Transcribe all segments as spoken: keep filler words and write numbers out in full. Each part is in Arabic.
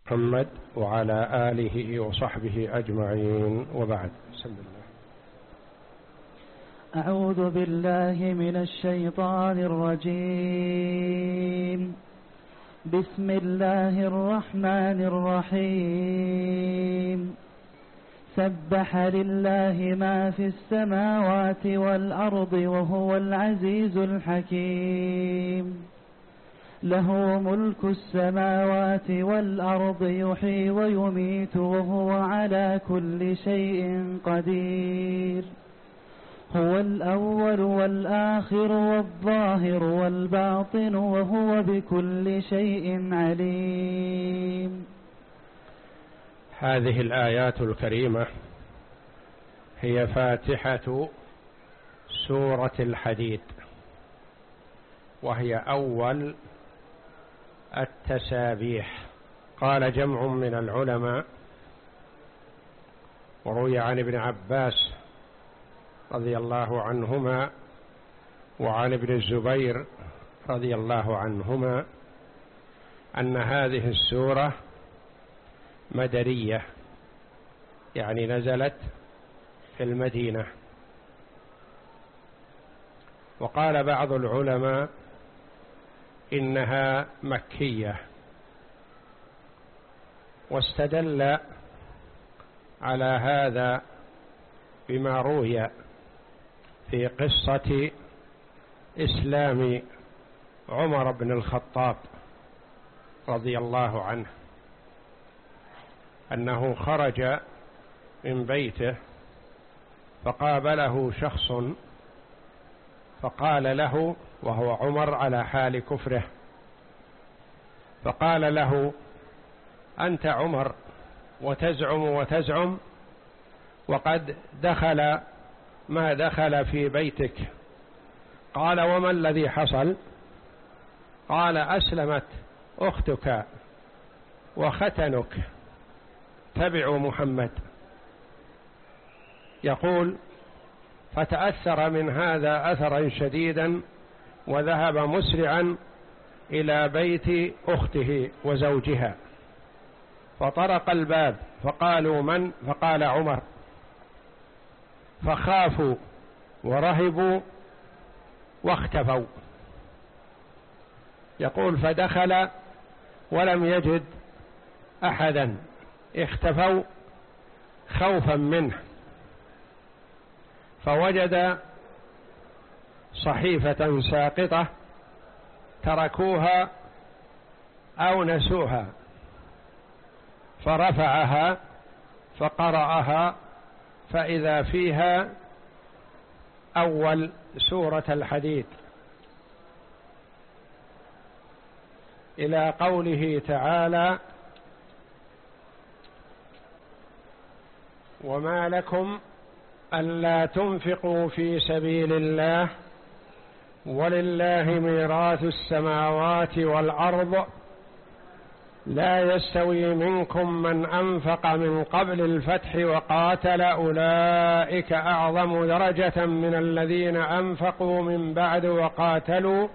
محمد وعلى آله وصحبه أجمعين، وبعد. بسم الله. أعوذ بالله من الشيطان الرجيم. بسم الله الرحمن الرحيم. سبح لله ما في السماوات والأرض وهو العزيز الحكيم. له ملك السماوات والأرض يحيي ويميت وهو على كل شيء قدير. هو الأول والآخر والظاهر والباطن وهو بكل شيء عليم. هذه الآيات الكريمة هي فاتحة سورة الحديد، وهي أول التسابيح. قال جمع من العلماء، وروي عن ابن عباس رضي الله عنهما وعن ابن الزبير رضي الله عنهما أن هذه السورة مدنية، يعني نزلت في المدينة. وقال بعض العلماء إنها مكية، واستدل على هذا بما روي في قصة إسلام عمر بن الخطاب رضي الله عنه، أنه خرج من بيته فقابله شخص فقال له، وهو عمر على حال كفره، فقال له: أنت عمر وتزعم وتزعم وقد دخل ما دخل في بيتك. قال: وما الذي حصل؟ قال: أسلمت أختك وختنك، تبع محمد. يقول: فتأثر من هذا أثرا شديدا، وذهب مسرعا إلى بيت أخته وزوجها، فطرق الباب فقالوا: من؟ فقال: عمر. فخافوا ورهبوا واختفوا. يقول: فدخل ولم يجد أحدا، اختفوا خوفا منه، فوجد صحيفة ساقطة تركوها أو نسوها، فرفعها فقرأها، فإذا فيها أول سورة الحديد، إلى قوله تعالى: وما لكم ألا تنفقوا في سبيل الله ولله ميراث السماوات والأرض لا يستوي منكم من أنفق من قبل الفتح وقاتل أولئك أعظم درجة من الذين أنفقوا من بعد وقاتلوا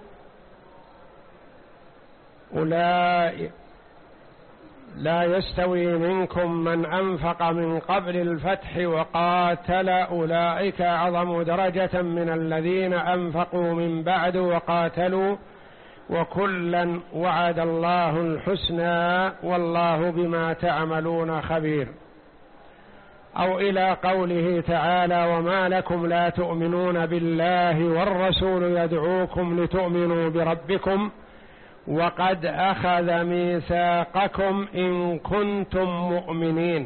أولئك لا يستوي منكم من أنفق من قبل الفتح وقاتل أولئك أعظم درجة من الذين أنفقوا من بعد وقاتلوا وكلا وعد الله الحسنى والله بما تعملون خبير. أو إلى قوله تعالى: وما لكم لا تؤمنون بالله والرسول يدعوكم لتؤمنوا بربكم وقد أخذ ميثاقكم إن كنتم مؤمنين.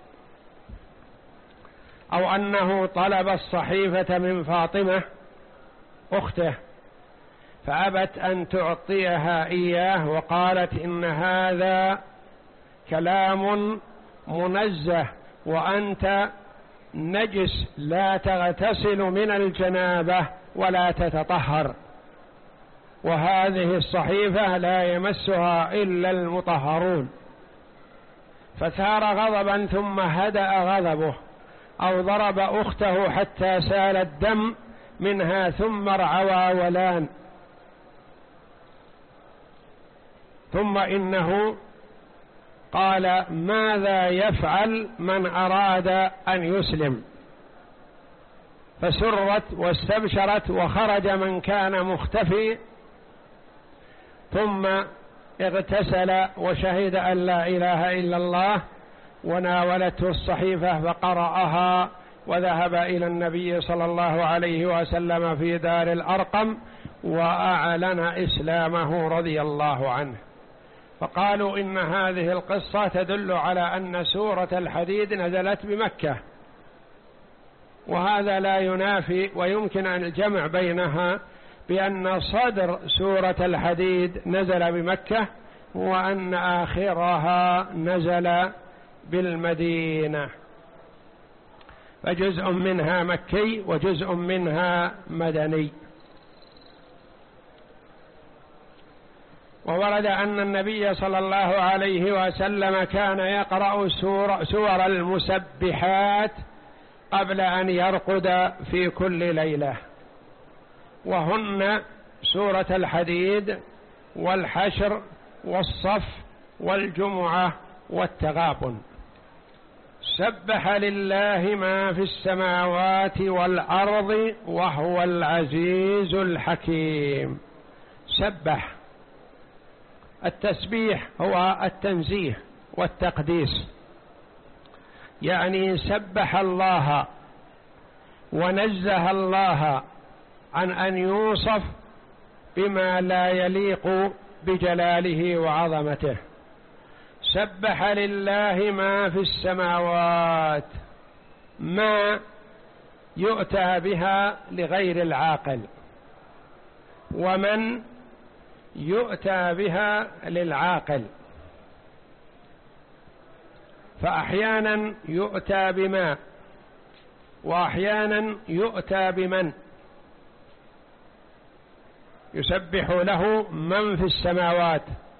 أو أنه طلب الصحيفة من فاطمة أخته فأبت أن تعطيها إياه، وقالت: إن هذا كلام منزه وأنت نجس، لا تغتسل من الجنابة ولا تتطهر، وهذه الصحيفة لا يمسها إلا المطهرون. فثار غضبا ثم هدأ غضبه، أو ضرب أخته حتى سال الدم منها ثم رعوى ولان. ثم إنه قال ماذا يفعل من أراد أن يسلم؟ فسرت واستبشرت وخرج من كان مختفي، ثم اغتسل وشهد أن لا إله إلا الله، وناولته الصحيفة فقرأها، وذهب إلى النبي صلى الله عليه وسلم في دار الأرقم وأعلن إسلامه رضي الله عنه. فقالوا إن هذه القصة تدل على أن سورة الحديد نزلت بمكة، وهذا لا ينافي، ويمكن أن الجمع بينها بأن صدر سورة الحديد نزل بمكة، وأن آخرها نزل بالمدينة، فجزء منها مكي وجزء منها مدني. وورد أن النبي صلى الله عليه وسلم كان يقرأ سور, سور المسبحات قبل أن يرقد في كل ليلة، وهن سورة الحديد والحشر والصف والجمعة والتغابن. سبح لله ما في السماوات والأرض وهو العزيز الحكيم. سبح، التسبيح هو التنزيه والتقديس، يعني سبح الله ونزه الله عن أن يوصف بما لا يليق بجلاله وعظمته. سبح لله ما في السماوات، ما يؤتى بها لغير العاقل، ومن يؤتى بها للعاقل، فأحيانا يؤتى بما، وأحيانا يؤتى بمن. يسبح له من في السماوات،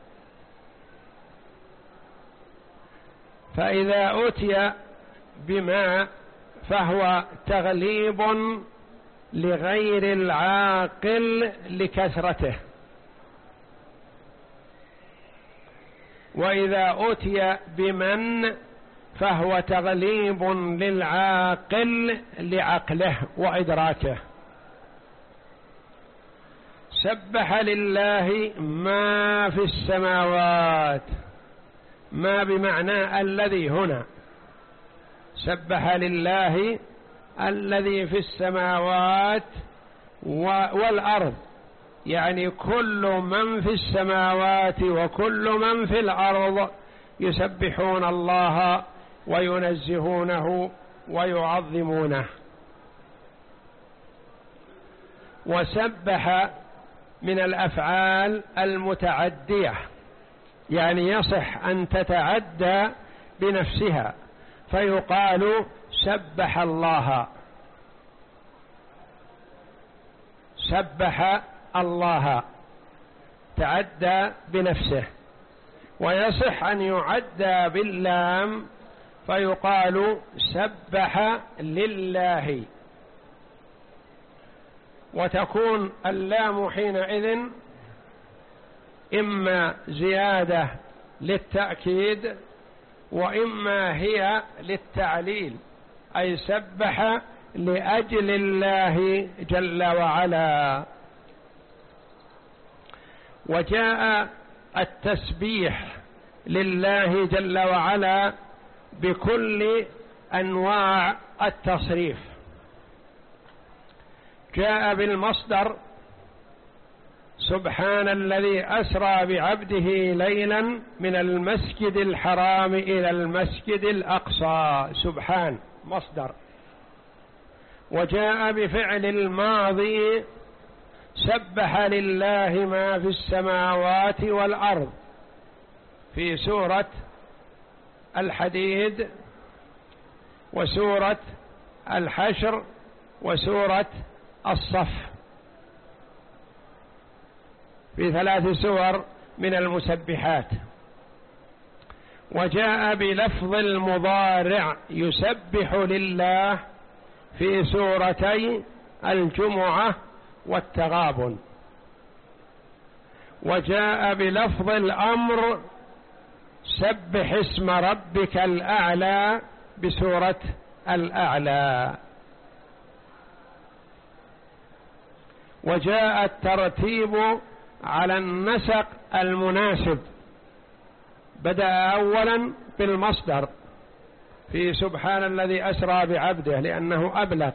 فإذا أتي بما فهو تغليب لغير العاقل لكثرته، وإذا أتي بمن فهو تغليب للعاقل لعقله وإدراكه. سبح لله ما في السماوات، ما بمعنى الذي هنا، سبح لله الذي في السماوات والأرض، يعني كل من في السماوات وكل من في الأرض يسبحون الله وينزهونه ويعظمونه. وسبح من الأفعال المتعدية، يعني يصح أن تتعدى بنفسها، فيقال سبح الله، سبح الله، تعدى بنفسه. ويصح أن يعدى باللام فيقال سبح لله، وتكون اللام حينئذ إما زيادة للتأكيد وإما هي للتعليل، أي سبح لأجل الله جل وعلا. وجاء التسبيح لله جل وعلا بكل أنواع التصريف، جاء بالمصدر سبحان الذي أسرى بعبده ليلا من المسجد الحرام إلى المسجد الأقصى، سبحان مصدر. وجاء بفعل الماضي سبح لله ما في السماوات والأرض في سورة الحديد وسورة الحشر وسورة الصف، في ثلاث سور من المسبحات. وجاء بلفظ المضارع يسبح لله في سورتي الجمعة والتغابن. وجاء بلفظ الأمر سبح اسم ربك الأعلى بسورة الأعلى. وجاء الترتيب على النسق المناسب، بدأ أولا بالمصدر في سبحان الذي أسرى بعبده لأنه أبلغ،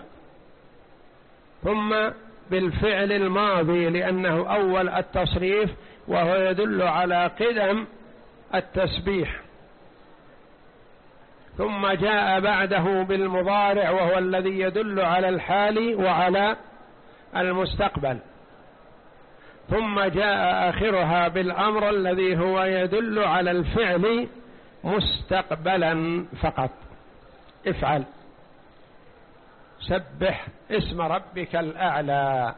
ثم بالفعل الماضي لأنه أول التصريف وهو يدل على قدم التسبيح، ثم جاء بعده بالمضارع وهو الذي يدل على الحال وعلى المستقبل، ثم جاء آخرها بالأمر الذي هو يدل على الفعل مستقبلا فقط. افعل سبح اسم ربك الأعلى.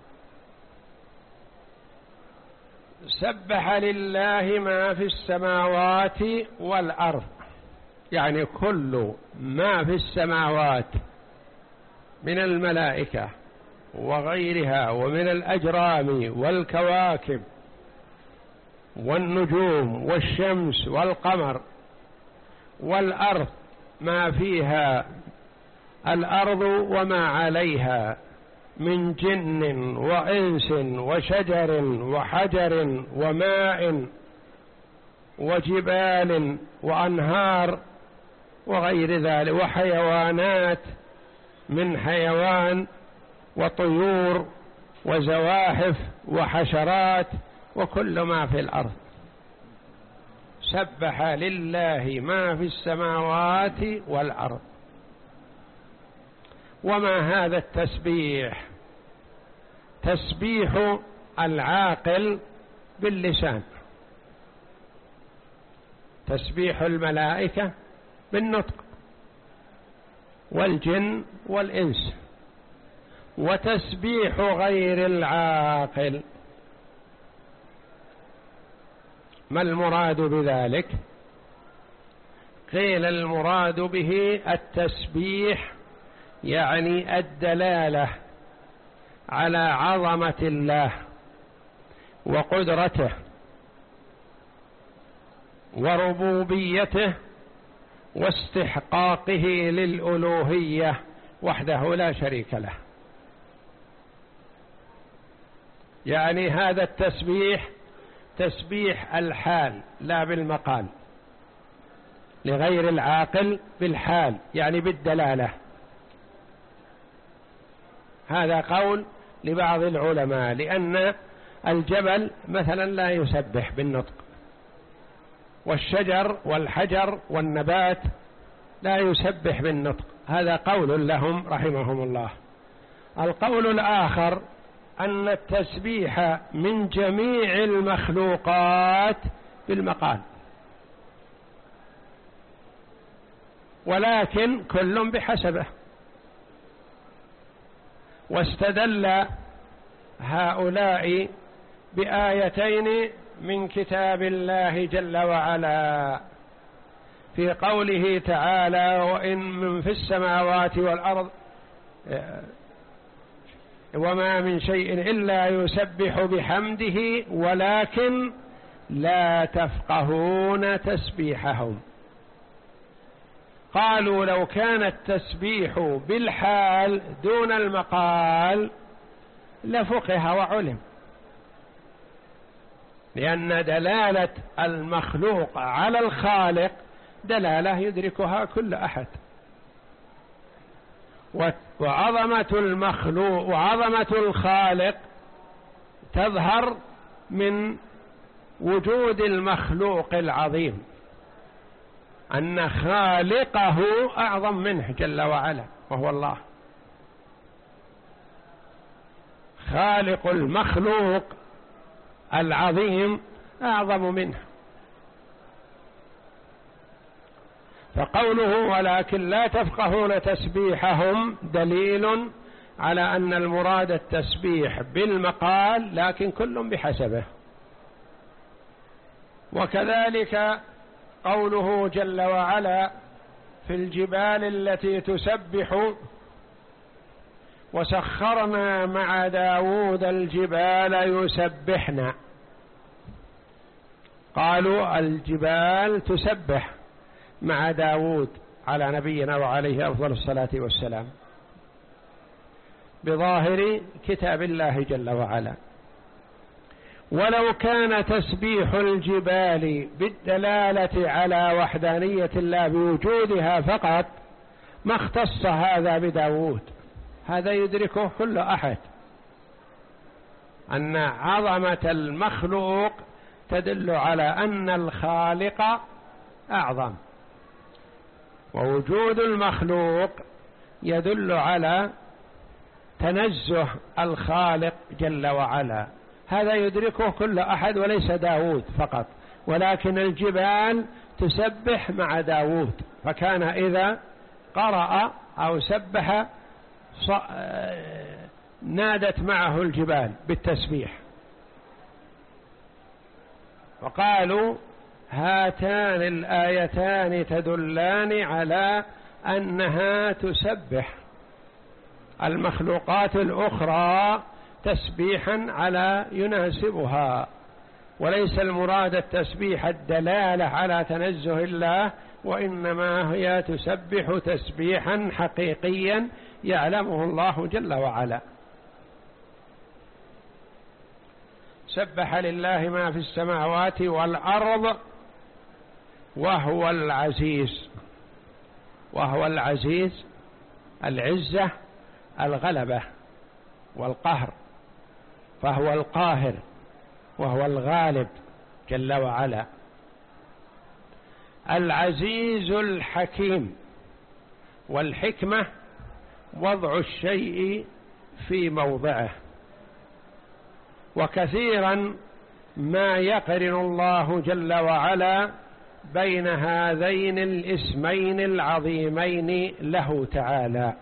سبح لله ما في السماوات والأرض، يعني كل ما في السماوات من الملائكة وغيرها ومن الأجرام والكواكب والنجوم والشمس والقمر، والأرض ما فيها الأرض وما عليها من جن وإنس وشجر وحجر وماء وجبال وأنهار وغير ذلك، وحيوانات من حيوان وطيور وزواحف وحشرات وكل ما في الأرض. سبح لله ما في السماوات والأرض. وما هذا التسبيح؟ تسبيح العاقل باللسان، تسبيح الملائكة بالنطق والجن والإنس، وتسبيح غير العاقل. ما المراد بذلك؟ قيل المراد به التسبيح يعني الدلالة على عظمة الله وقدرته وربوبيته واستحقاقه للألوهية وحده لا شريك له. يعني هذا التسبيح تسبيح الحال لا بالمقال، لغير العاقل بالحال يعني بالدلالة. هذا قول لبعض العلماء، لأن الجبل مثلا لا يسبح بالنطق، والشجر والحجر والنبات لا يسبح بالنطق، هذا قول لهم رحمهم الله. القول الآخر أن التسبيح من جميع المخلوقات بالمقال، ولكن كل بحسبه. واستدل هؤلاء بآيتين من كتاب الله جل وعلا في قوله تعالى: وإن من في السماوات والأرض وما من شيء إلا يسبح بحمده ولكن لا تفقهون تسبيحهم. قالوا لو كان التسبيح بالحال دون المقال لفقه وعلم، لأن دلالة المخلوق على الخالق دلالة يدركها كل أحد، وعظمة المخلوق وعظمة الخالق تظهر من وجود المخلوق العظيم، أن خالقه أعظم منه جل وعلا وهو الله. خالق المخلوق العظيم أعظم منه. فقوله ولكن لا تفقهون تسبيحهم دليل على أن المراد التسبيح بالمقال، لكن كل بحسبه. وكذلك قوله جل وعلا في الجبال التي تسبح وسخرنا مع داود الجبال يسبحن. قالوا الجبال تسبح مع داود على نبينا وعليه أفضل الصلاة والسلام بظاهر كتاب الله جل وعلا. ولو كان تسبيح الجبال بالدلالة على وحدانية الله بوجودها فقط ما اختص هذا بداود، هذا يدركه كل أحد، أن عظمة المخلوق تدل على أن الخالق أعظم، ووجود المخلوق يدل على تنزه الخالق جل وعلا، هذا يدركه كل أحد وليس داود فقط، ولكن الجبال تسبح مع داود، فكان إذا قرأ أو سبح نادت معه الجبال بالتسبيح. وقالوا هاتان الآيتان تدلان على أنها تسبح المخلوقات الأخرى تسبيحا على يناسبها، وليس المراد التسبيح الدلالة على تنزه الله، وإنما هي تسبح تسبيحا حقيقيا يعلمه الله جل وعلا. سبح لله ما في السماوات والأرض وهو العزيز، وهو العزيز العزة الغلبة والقهر، فهو القاهر وهو الغالب جل وعلا. العزيز الحكيم، والحكمة وضع الشيء في موضعه، وكثيرا ما يقرن الله جل وعلا بين هذين الاسمين العظيمين له تعالى،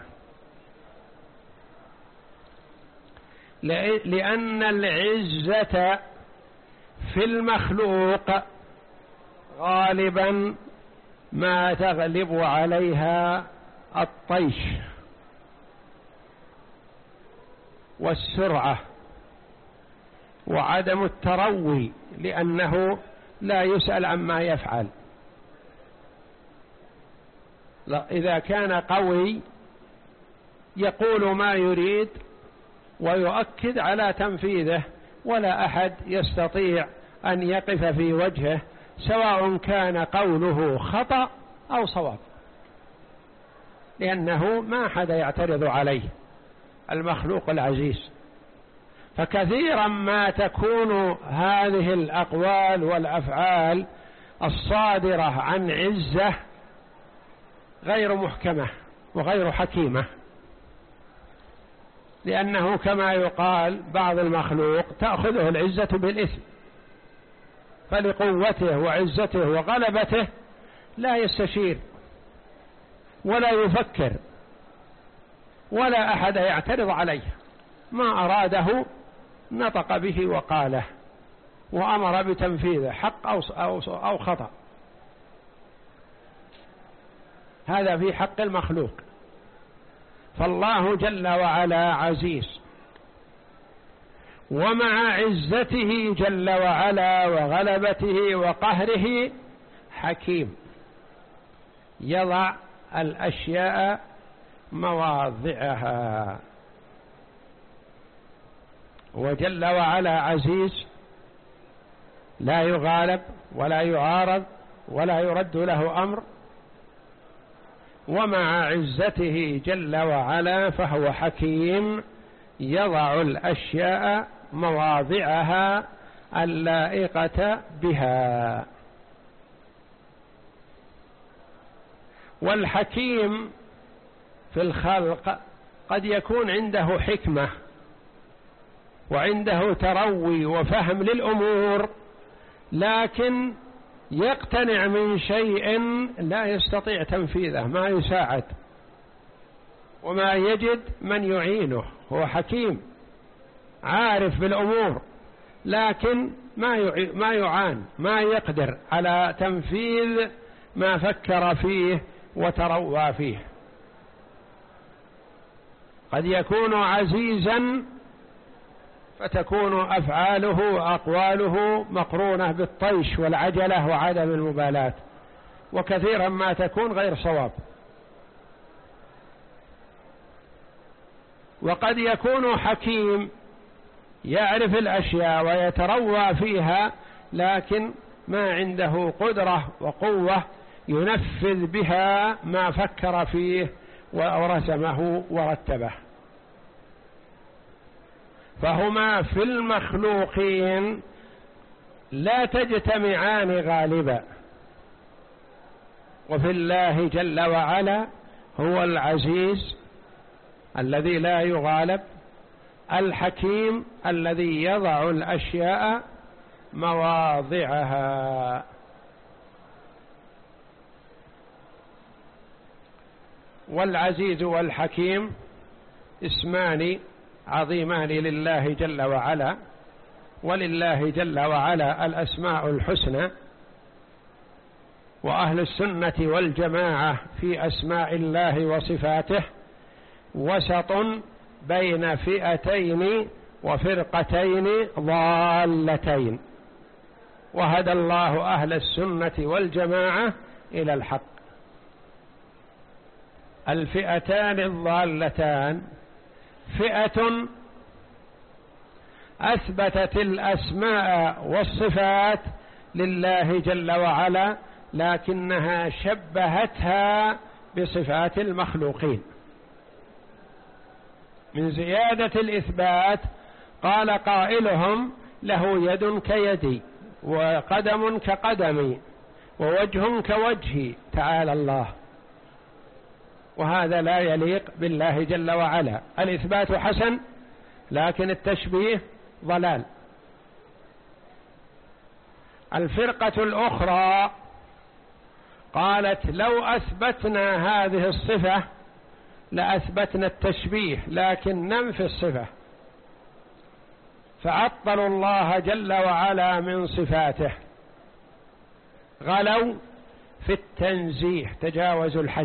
لأن العزة في المخلوق غالبا ما تغلب عليها الطيش والسرعة وعدم التروي، لأنه لا يسأل عما يفعل. لا، إذا كان قوي يقول ما يريد ويؤكد على تنفيذه، ولا أحد يستطيع أن يقف في وجهه سواء كان قوله خطأ أو صواب، لأنه ما أحد يعترض عليه المخلوق العزيز. فكثيرا ما تكون هذه الأقوال والأفعال الصادرة عن عزة غير محكمة وغير حكيمة، لأنه كما يقال بعض المخلوق تأخذه العزة بالإثم، فلقوته وعزته وغلبته لا يستشير ولا يفكر ولا أحد يعترض عليه، ما أراده نطق به وقاله وأمر بتنفيذه حق أو, أو, أو خطأ. هذا في حق المخلوق. فالله جل وعلا عزيز، ومع عزته جل وعلا وغلبته وقهره حكيم، يضع الأشياء مواضعها. وجل وعلا عزيز لا يغالب ولا يعارض ولا يرد له أمر، ومع عزته جل وعلا فهو حكيم يضع الأشياء مواضعها اللائقة بها. والحكيم في الخلق قد يكون عنده حكمة وعنده تروي وفهم للأمور، لكن يقتنع من شيء لا يستطيع تنفيذه، ما يساعد وما يجد من يعينه. هو حكيم عارف بالأمور، لكن ما ما يعان، ما يقدر على تنفيذ ما فكر فيه وتروى فيه. قد يكون عزيزا فتكون أفعاله وأقواله مقرونة بالطيش والعجلة وعدم المبالاة، وكثيرا ما تكون غير صواب. وقد يكون حكيم يعرف الأشياء ويتروى فيها، لكن ما عنده قدرة وقوة ينفذ بها ما فكر فيه ورسمه ورتبه. فهما في المخلوقين لا تجتمعان غالبا، وفي الله جل وعلا هو العزيز الذي لا يغالب، الحكيم الذي يضع الأشياء مواضعها. والعزيز والحكيم اسمان عظيمان لله جل وعلا، ولله جل وعلا الأسماء الحسنى، وأهل السنة والجماعة في أسماء الله وصفاته وسط بين فئتين وفرقتين ضالتين، وهدى الله أهل السنة والجماعة إلى الحق. الفئتان الضالتان فئة أثبتت الأسماء والصفات لله جل وعلا، لكنها شبهتها بصفات المخلوقين. من زيادة الإثبات قال قائلهم له يد كيدي وقدم كقدمي ووجه كوجهي، تعالى الله، وهذا لا يليق بالله جل وعلا. الإثبات حسن، لكن التشبيه ضلال. الفرقة الأخرى قالت لو أثبتنا هذه الصفة لأثبتنا التشبيه، لكن ننفي الصفة، فعطلوا الله جل وعلا من صفاته، غلوا في التنزيه، تجاوزوا الحد.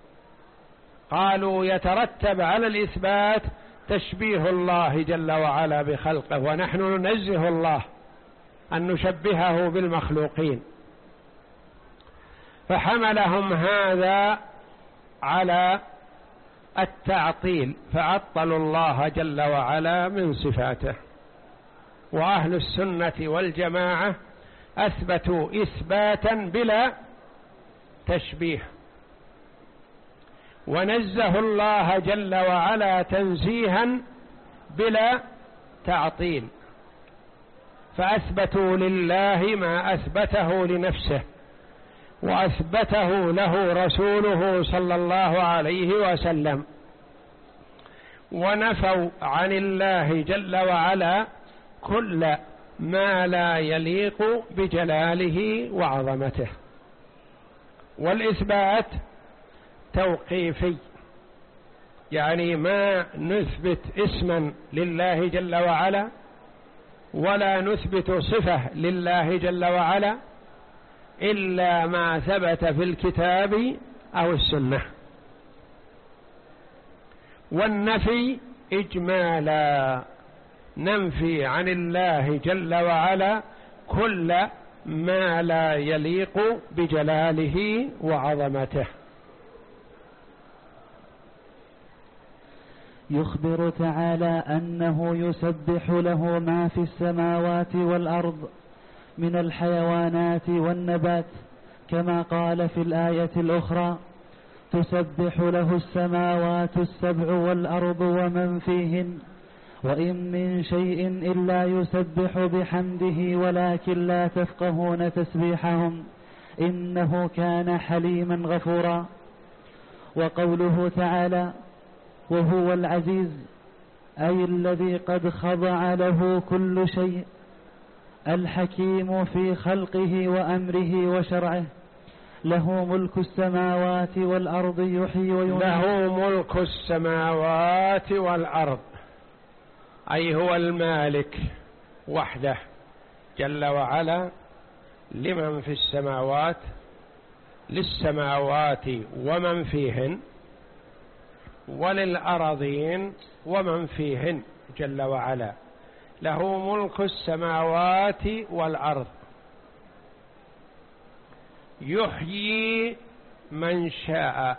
قالوا يترتب على الإثبات تشبيه الله جل وعلا بخلقه، ونحن ننزه الله أن نشبهه بالمخلوقين، فحملهم هذا على التعطيل، فعطلوا الله جل وعلا من صفاته. وأهل السنة والجماعة أثبتوا إثباتا بلا تشبيه، ونزه الله جل وعلا تنزيها بلا تعطيل، فأثبتوا لله ما أثبته لنفسه وأثبته له رسوله صلى الله عليه وسلم، ونفوا عن الله جل وعلا كل ما لا يليق بجلاله وعظمته. والإثبات توقيفي، يعني ما نثبت اسما لله جل وعلا ولا نثبت صفة لله جل وعلا إلا ما ثبت في الكتاب أو السنة. والنفي إجمالا، ننفي عن الله جل وعلا كل ما لا يليق بجلاله وعظمته. يخبر تعالى أنه يسبح له ما في السماوات والأرض من الحيوانات والنبات، كما قال في الآية الأخرى: تسبح له السماوات السبع والأرض ومن فيهن وإن من شيء إلا يسبح بحمده ولكن لا تفقهون تسبيحهم إنه كان حليما غفورا. وقوله تعالى: وهو العزيز، أي الذي قد خضع له كل شيء، الحكيم في خلقه وأمره وشرعه، له ملك السماوات والأرض يحيي ويميت. له ملك السماوات والأرض، أي هو المالك وحده جل وعلا لمن في السماوات، للسماوات ومن فيهن، وللأراضين ومن فيهن جل وعلا، له ملك السماوات والأرض يحيي من شاء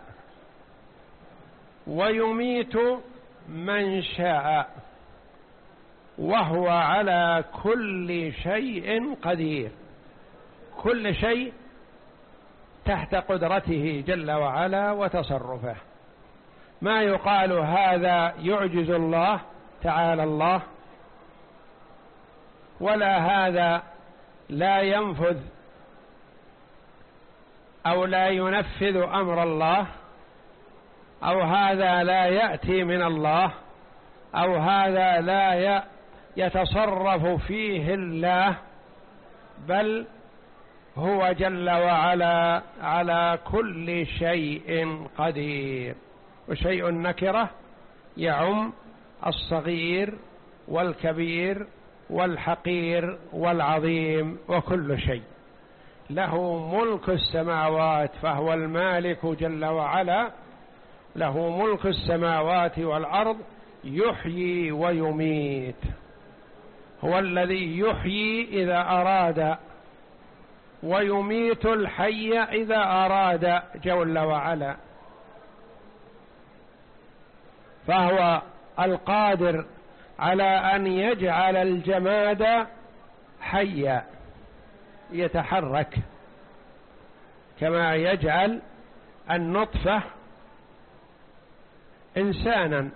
ويميت من شاء وهو على كل شيء قدير. كل شيء تحت قدرته جل وعلا وتصرفه، ما يقال هذا يعجز الله تعالى الله، ولا هذا لا ينفذ أو لا ينفذ أمر الله، أو هذا لا يأتي من الله، أو هذا لا يتصرف فيه الله، بل هو جل وعلا على كل شيء قدير. وشيء نكرة يعم الصغير والكبير والحقير والعظيم وكل شيء. له ملك السماوات فهو المالك جل وعلا، له ملك السماوات والأرض يحيي ويميت. هو الذي يحيي إذا أراد ويميت الحي إذا أراد جل وعلا، فهو القادر على أن يجعل الجماد حيا يتحرك، كما يجعل النطفة إنسانا،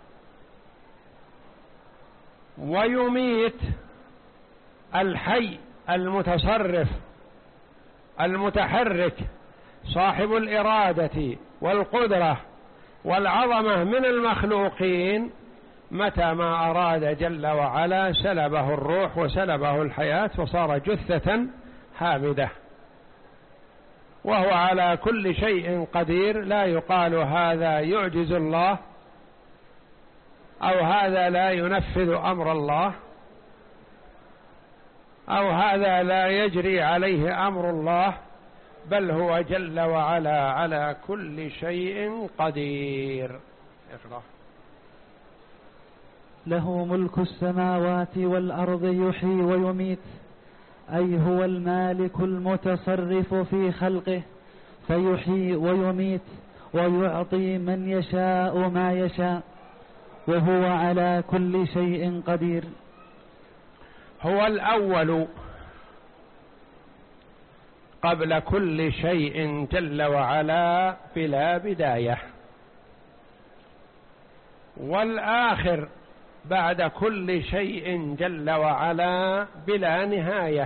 ويميت الحي المتصرف المتحرك صاحب الإرادة والقدرة والعظمة من المخلوقين، متى ما أراد جل وعلا سلبه الروح وسلبه الحياة فصار جثة هامدة. وهو على كل شيء قدير. لا يقال هذا يعجز الله أو هذا لا ينفذ أمر الله أو هذا لا يجري عليه أمر الله، بل هو جل وعلا على كل شيء قدير. اقرأ. له ملك السماوات والأرض يحيي ويميت، أي هو المالك المتصرف في خلقه، فيحيي ويميت ويعطي من يشاء ما يشاء، وهو على كل شيء قدير. هو الأول قبل كل شيء جل وعلا بلا بداية، والآخر بعد كل شيء جل وعلا بلا نهاية،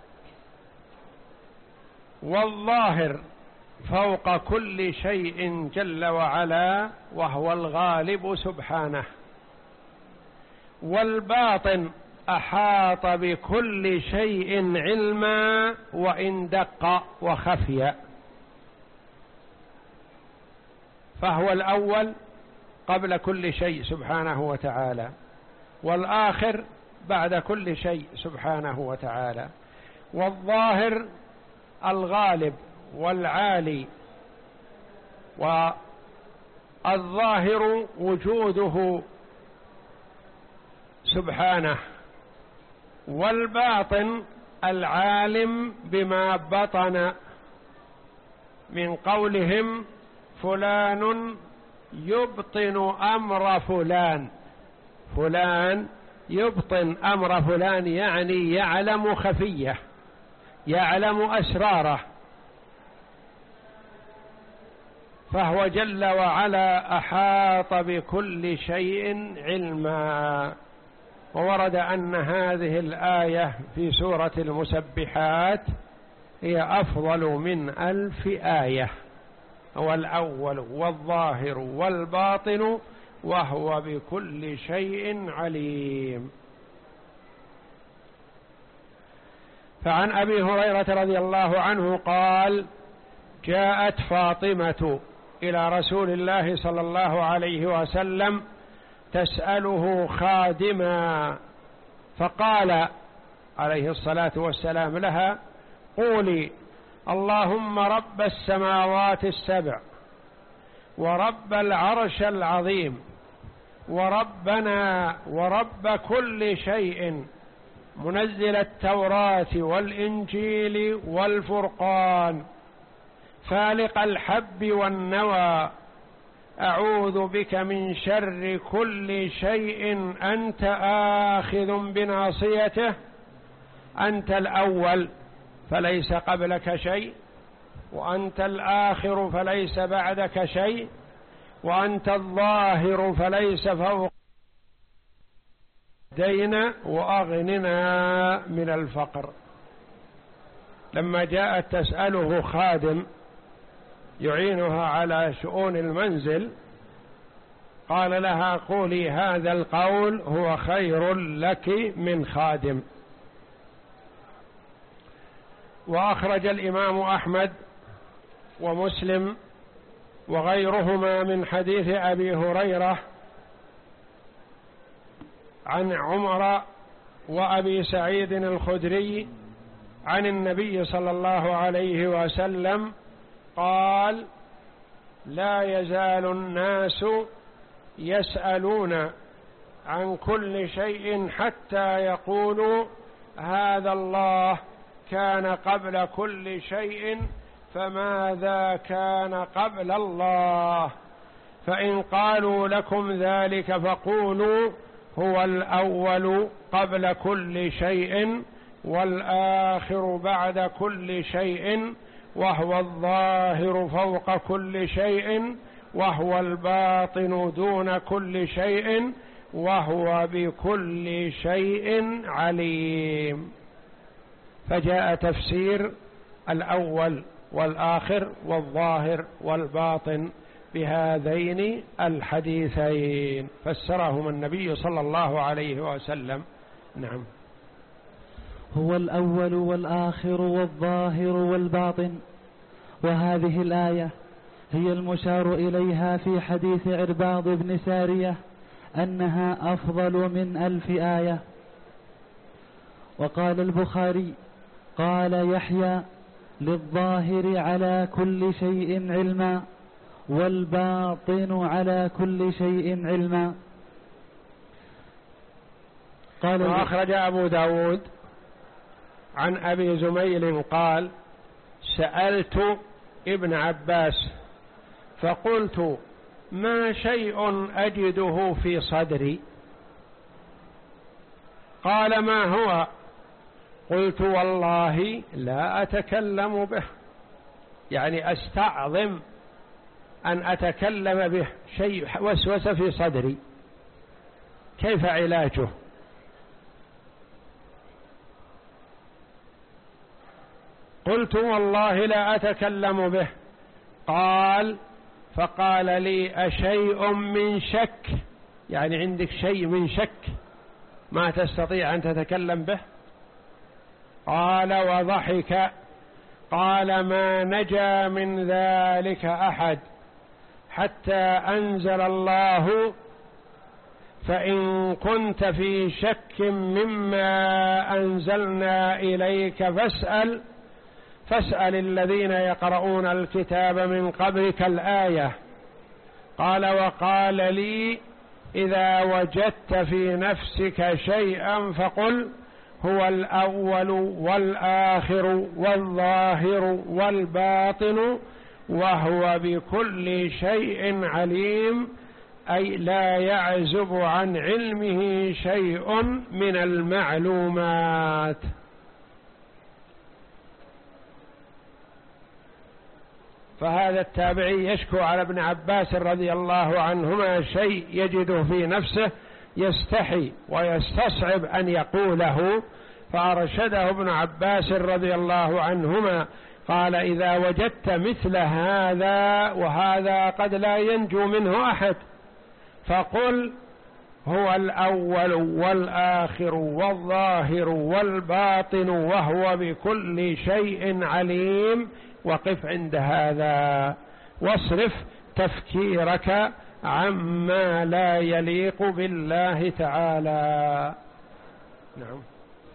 والظاهر فوق كل شيء جل وعلا وهو الغالب سبحانه، والباطن أحاط بكل شيء علما وإن دق وخفي. فهو الأول قبل كل شيء سبحانه وتعالى، والآخر بعد كل شيء سبحانه وتعالى، والظاهر الغالب والعالي، والظاهر وجوده سبحانه، والباطن العالم بما بطن، من قولهم فلان يبطن أمر فلان، فلان يبطن أمر فلان يعني يعلم خفيه، يعلم أسراره. فهو جل وعلا أحاط بكل شيء علما. وورد أن هذه الآية في سورة المسبحات هي أفضل من ألف آية. هو الأول والظاهر والباطن وهو بكل شيء عليم. فعن أبي هريرة رضي الله عنه قال: جاءت فاطمة إلى رسول الله صلى الله عليه وسلم تسأله خادما، فقال عليه الصلاة والسلام لها: قولي اللهم رب السماوات السبع ورب العرش العظيم وربنا ورب كل شيء، منزل التوراة والإنجيل والفرقان، فالق الحب والنوى، أعوذ بك من شر كل شيء أنت آخذ بناصيته، أنت الأول فليس قبلك شيء، وأنت الآخر فليس بعدك شيء، وأنت الظاهر فليس فوق دينا، وأغننا من الفقر. لما جاءت تسأله خادم يعينها على شؤون المنزل قال لها قولي هذا القول هو خير لك من خادم. وأخرج الإمام أحمد ومسلم وغيرهما من حديث أبي هريرة عن عمر وأبي سعيد الخدري عن النبي صلى الله عليه وسلم قال: لا يزال الناس يسألون عن كل شيء حتى يقولوا هذا الله كان قبل كل شيء فماذا كان قبل الله؟ فإن قالوا لكم ذلك فقولوا هو الأول قبل كل شيء، والآخر بعد كل شيء، وهو الظاهر فوق كل شيء، وهو الباطن دون كل شيء، وهو بكل شيء عليم. فجاء تفسير الأول والآخر والظاهر والباطن بهذين الحديثين، فسرهما النبي صلى الله عليه وسلم. نعم. هو الأول والآخر والظاهر والباطن. وهذه الآية هي المشار إليها في حديث عرباض بن سارية أنها أفضل من ألف آية. وقال البخاري قال يحيى: للظاهر على كل شيء علما، والباطن على كل شيء علما. قال وأخرج أبو داود عن أبي زميل قال: سألت ابن عباس فقلت: ما شيء أجده في صدري؟ قال: ما هو؟ قلت: والله لا أتكلم به، يعني أستعظم أن أتكلم به، شيء وسوس في صدري، كيف علاجه؟ قلت: والله لا أتكلم به. قال فقال لي: أشيء من شك، يعني عندك شيء من شك ما تستطيع أن تتكلم به؟ قال وضحك. قال: ما نجا من ذلك أحد حتى أنزل الله: فإن كنت في شك مما أنزلنا إليك فاسأل فاسأل الذين يقرؤون الكتاب من قبلك الآية. قال: وقال لي: إذا وجدت في نفسك شيئا فقل هو الأول والآخر والظاهر والباطن وهو بكل شيء عليم، أي لا يعزب عن علمه شيء من المعلومات. فهذا التابعي يشكو على ابن عباس رضي الله عنهما شيء يجده في نفسه يستحي ويستصعب أن يقوله، فأرشده ابن عباس رضي الله عنهما قال: إذا وجدت مثل هذا، وهذا قد لا ينجو منه أحد، فقل هو الأول والآخر والظاهر والباطن وهو بكل شيء عليم، وقف عند هذا واصرف تفكيرك عما لا يليق بالله تعالى. نعم.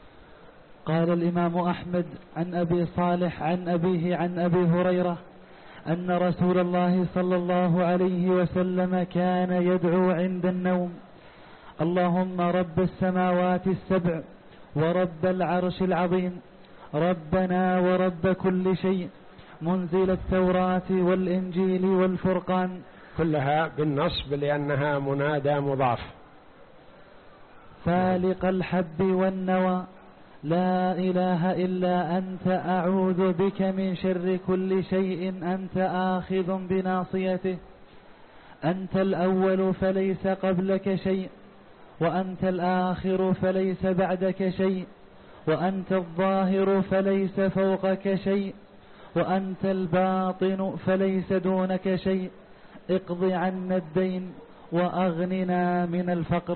قال الإمام أحمد عن أبي صالح عن أبيه عن أبي هريرة أن رسول الله صلى الله عليه وسلم كان يدعو عند النوم: اللهم رب السماوات السبع ورب العرش العظيم، ربنا ورب كل شيء، منزل التوراة والإنجيل والفرقان. كلها بالنصب لأنها منادى مضاف. فالق الحب والنوى، لا إله إلا أنت، أعوذ بك من شر كل شيء أنت آخذ بناصيته، أنت الأول فليس قبلك شيء، وأنت الآخر فليس بعدك شيء، وأنت الظاهر فليس فوقك شيء، وأنت الباطن فليس دونك شيء، اقض عنا الدين وأغننا من الفقر.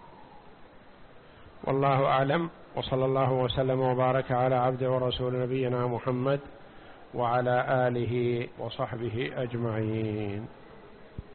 والله أعلم، وصلى الله وسلم وبارك على عبده ورسول نبينا محمد وعلى آله وصحبه أجمعين.